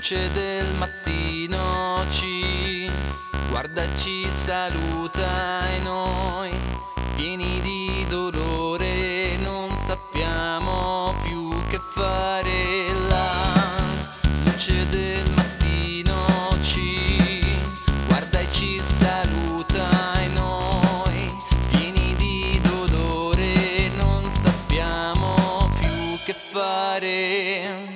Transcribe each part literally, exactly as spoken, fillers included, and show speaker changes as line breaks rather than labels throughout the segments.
luce del mattino ci guarda e ci saluta e noi, pieni di dolore, non sappiamo più che fare. La luce del mattino ci guarda e ci saluta e noi, pieni di dolore, non sappiamo più che fare.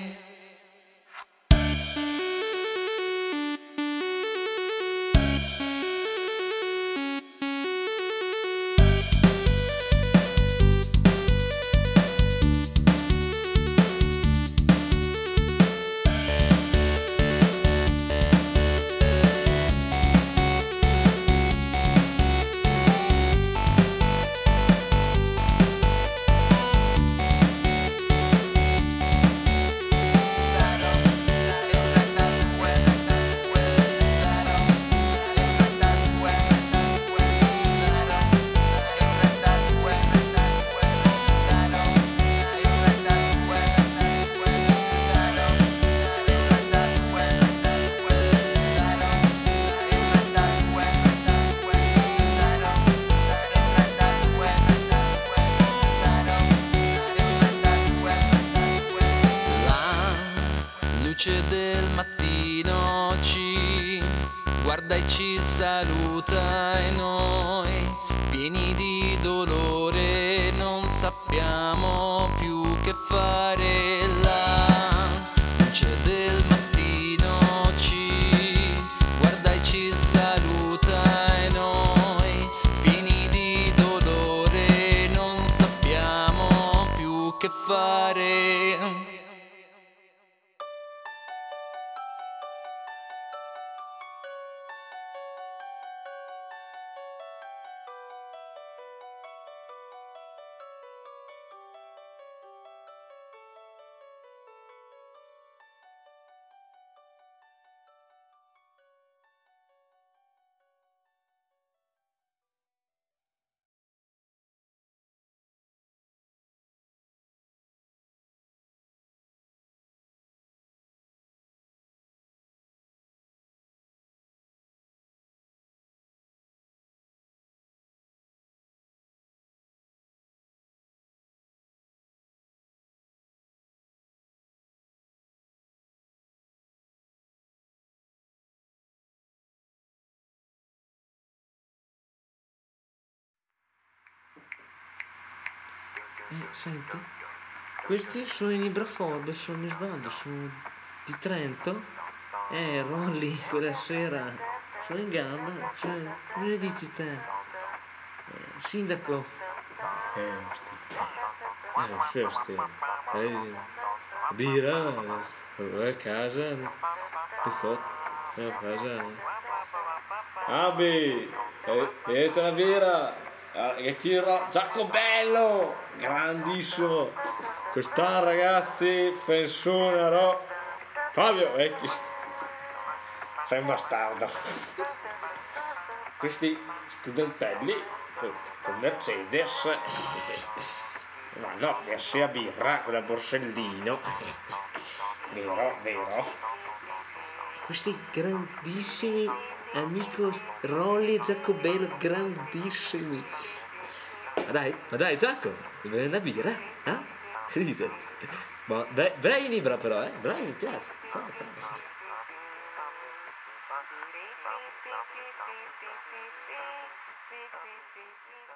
Luce del mattino ci guarda e ci saluta e noi, pieni di dolore, non sappiamo più che fare. La luce del mattino ci guarda e ci saluta e noi, pieni di dolore, non sappiamo più che fare.
Eh, senti, questi sono i Nibrafob, se non mi sbaglio, sono di Trento. Eh, Rolly, quella sera, sono in gamba, cioè, cosa dici te? Eh, sindaco.
Eh, sti, eh, sì, sti, eh, birra, eh, a casa, pizzotto, eh, a casa. Abi, eh, vedete la birra? Ah, che chiro, Giacobello, grandissimo. Quest'anno ragazzi, pensionerò. Fabio, vecchio, sei un bastardo. Questi studentelli con, con Mercedes, ma no, versi a birra con la borsellino. Vero, vero.
Questi grandissimi amico Rolly e Giacobello, grandissimi. Ma dai, ma dai Giacomo, vuoi una birra? Eh? Che dici? Ma bra- bravi Nibra però, eh? Bravi, mi piace. Ciao, ciao.
Thank you.